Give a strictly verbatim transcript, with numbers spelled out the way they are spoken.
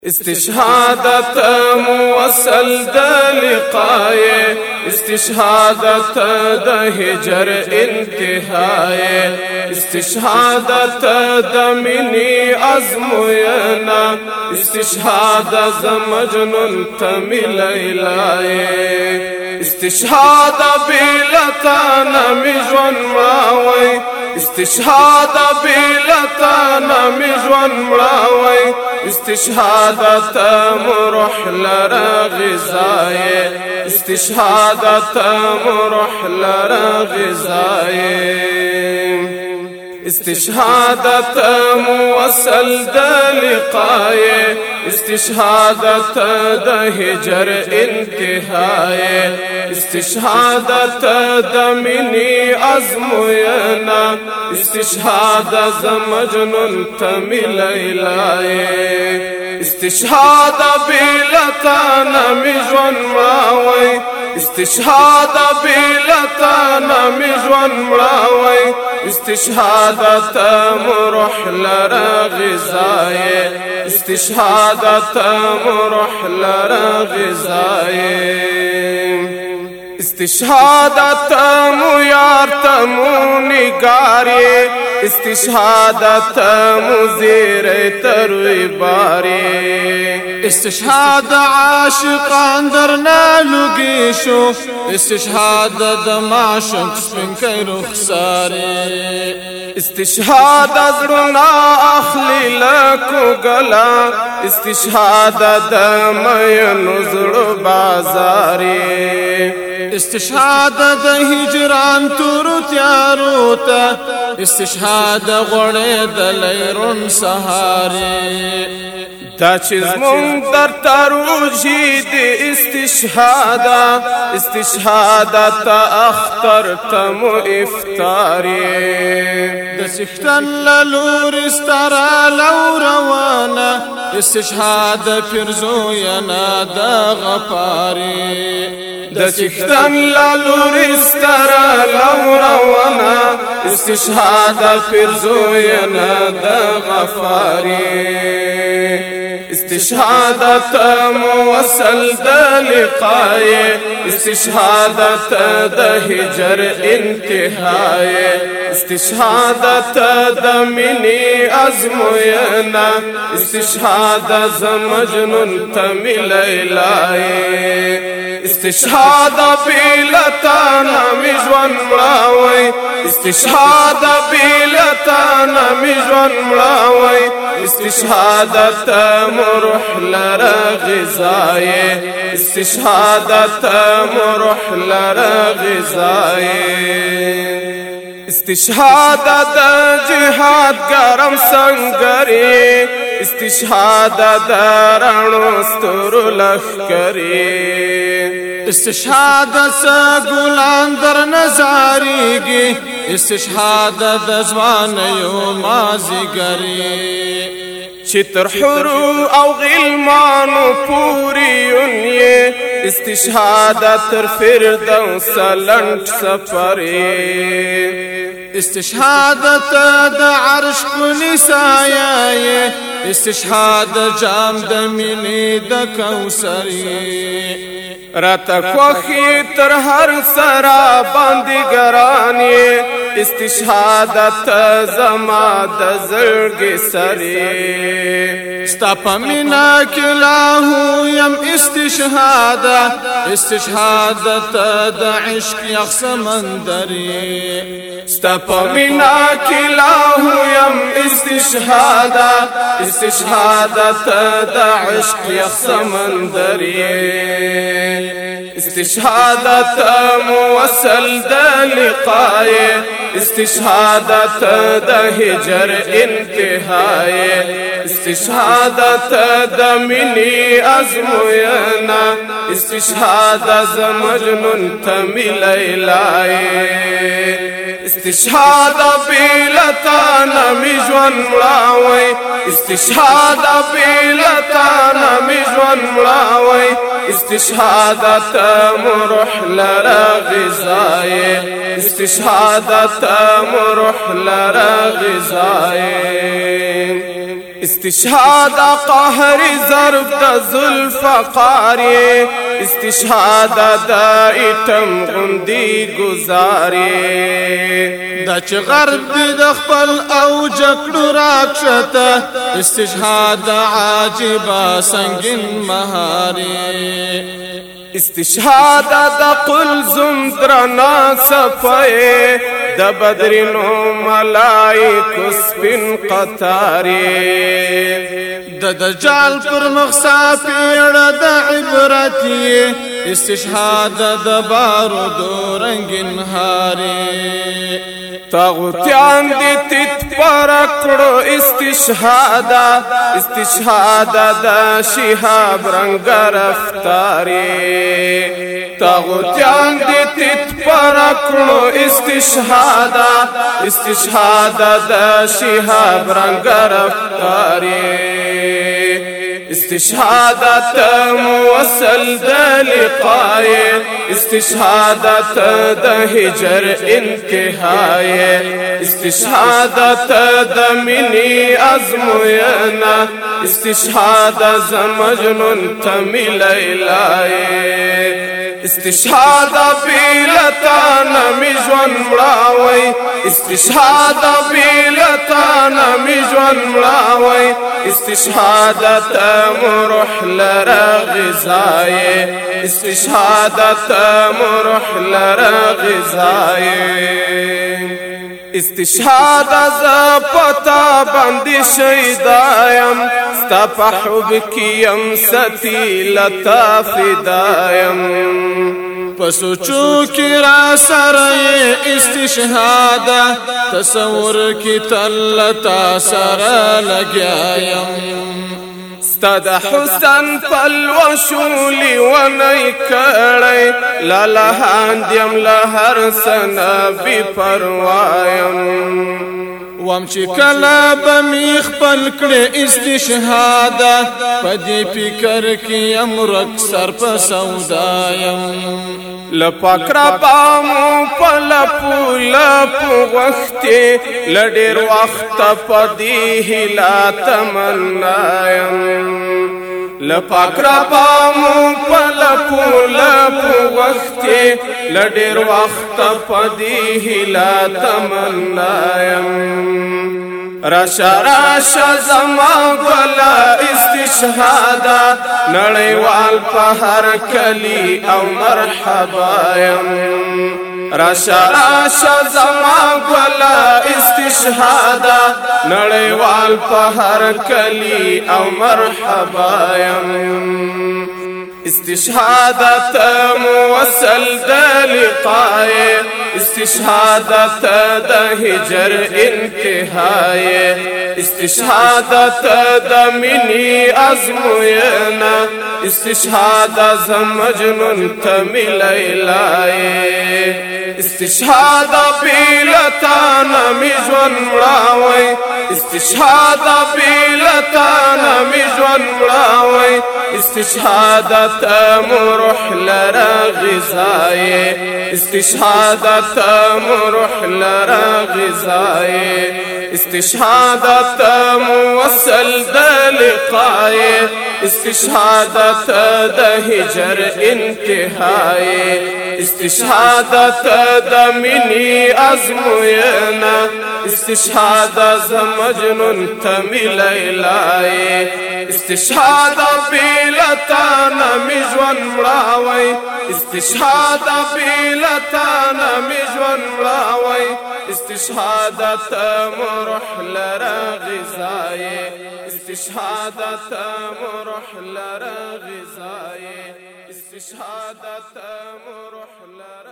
استشهادت موصل د لقای استشهادت د هجر انتهای استشهادت د منی ازموینا استشهاد ز مجنون تم لیلای استشهاد بلتانا مجون مراوی استشهاد بلتانا مجون مراوی استشهادت مروح لرا غذای استشهادت مروح لرا غذای استشهادت موصل د لقای استشهادت د هجر انتهای استشهادت د منی ازموینا استشهاد ز مجنون تم لیلای استشهاد بلتانا مجون مراوی استشهاد بلتانا مجون مراوی استشهادت مروح لرا غذای استشهادت مروح لرا غذای استشهادت مو یار تمو نگاری استشهادت مو زیر تروی باری استشهاد عاشقان درنا لگی شو استشهاد د معشوق سپنکی رخساری استشهاد زرنا اخلی لکو گلا استشهاد د مینو زړو بازاری استشهاد د هجران تورو تیارو ته استشهاد غړې د لیرون سهاري دا چیز مونږ در تروجی دی استشهادا استشهادت اختر تمو افطاری د سختن لور استرا لو روانه استشهاد فرزو ینا د غفاری د سختن لور استرا لو روانه استشهاد فرزو ینا د غفاری استشهادت موصل د لقای استشهادت د هجر انتهای استشهادت د منی ازموینا استشهاد ز مجنون تم لیلای استشهاد بلتانا مجون مراوی استشهاد بلتانا مجون مراوی استشهادت مروح لرا غذای استشهادت مروح لرا غذای استشهادت جهاد گرم سنگری استشهادت رڼو ستورو لښکرې استشهاد س ګلان در نظاریږي استشهاد د ځوانیو مازیګرې چې تر حورو او غلمانو پورې یې استشهاد تر فردوس لنډ سفرې استشهادت د عرش کلی سایه استشهاد جام د مینې د کوثرې راته خوښي تر هر سرا باندې ګرانې استشهادت زما د زړګي سرې ستا په مینا کې لاهو یم استشهاد استشهادت د عشق یخ سمندرې ستا په مینا کې لاهو یم استشهاد استشهادت د عشق یخ سمندرې استشهادت موصل د لقای استشهادت د هجر انتهای استشهادت د منی ازموینا استشهاد ز مجنون تم لیلای استشهاد بلتانا مجون مراوی استشهاد بلتانا مجون مراوی استشهادت مروح لرا غذای استشهادت مروح لرا غذای استشهاد قهر ضرب د ذوالفقار استشهاد د ایتم غندی گزاري دا چې غرب د خپل او جکړو راکشته استشهاد عاجبا سنگین مهاري استشهاد د قلزم درنا صفای د بدرینو ملائکو سپین قطاری د دجال پر مخصا پیړه د عبرتي استشهاد د بارودو رنگین هاري تاغوتیان دی تیت پرکڑو استشهاد استشهاد دا شهاب رنگ رفتاری تاغوتیان دی تیت پرکڑو استشهاد استشهاد دا شهاب رنگ رفتاری استشهادت موصل د لقای استشهادت د هجر انتهای استشهادت د منی ازموینا استشهاد ز مجنون تمی لیلای استشهاد بیلتا نمی جوان مړاوی استشهاد بیلتا نمی جوان مړاوی استشهادت مروح لرا غذای استشهادت مروح لرا غذای استشهاد ز پتا باندې شیدایم ستا په حب کیم ستی لتا فدایم پسوچو کی را سره استشهاد تصور کی تلتا سره لګیایم ستاد حسن پلوشولی ونی کړی لالا هاندیم لهر سنا بی پروایم وام چې کله به می خپل کړې استشهاد پدې فکر کې امرک سر په سودایم لپاک را بامو پلپو لپو وختي لډېر وخت پدې هلا تمنایم لپاک را بامو پلپو لپو وختي لډېر وخت پدې هلا تمنایم راشا راشا زما گلا استشهاد نړیوال په هر کلی او مرحبایم راشا راشا زما گلا استشهاد نړیوال په هر کلی او مرحبایم استشهادت موصل د لقای استشهادت د هجر انتهای استشهادت د منی ازموینا استشهاد ز مجنون تمی لیلای استشهاد بیلتا نمی جوان مړاوی استشهاد بیلتا نمی جوان مړاوی استشهادت مروح لرا غذای استشهادت مروح لرا غذای استشهادت موصل د لقای استشهادت د هجر انتهای استشهادت د منی ازموینا استشهاد ز مجنون تمی لیلای استشهاد بیلتا نمی جوان مړاوی استشهاد بیلتا نمی جوان مړاوی استشهادت مروح لرا غذای استشهادت مروح لرا غذای استشهادت مروح لرا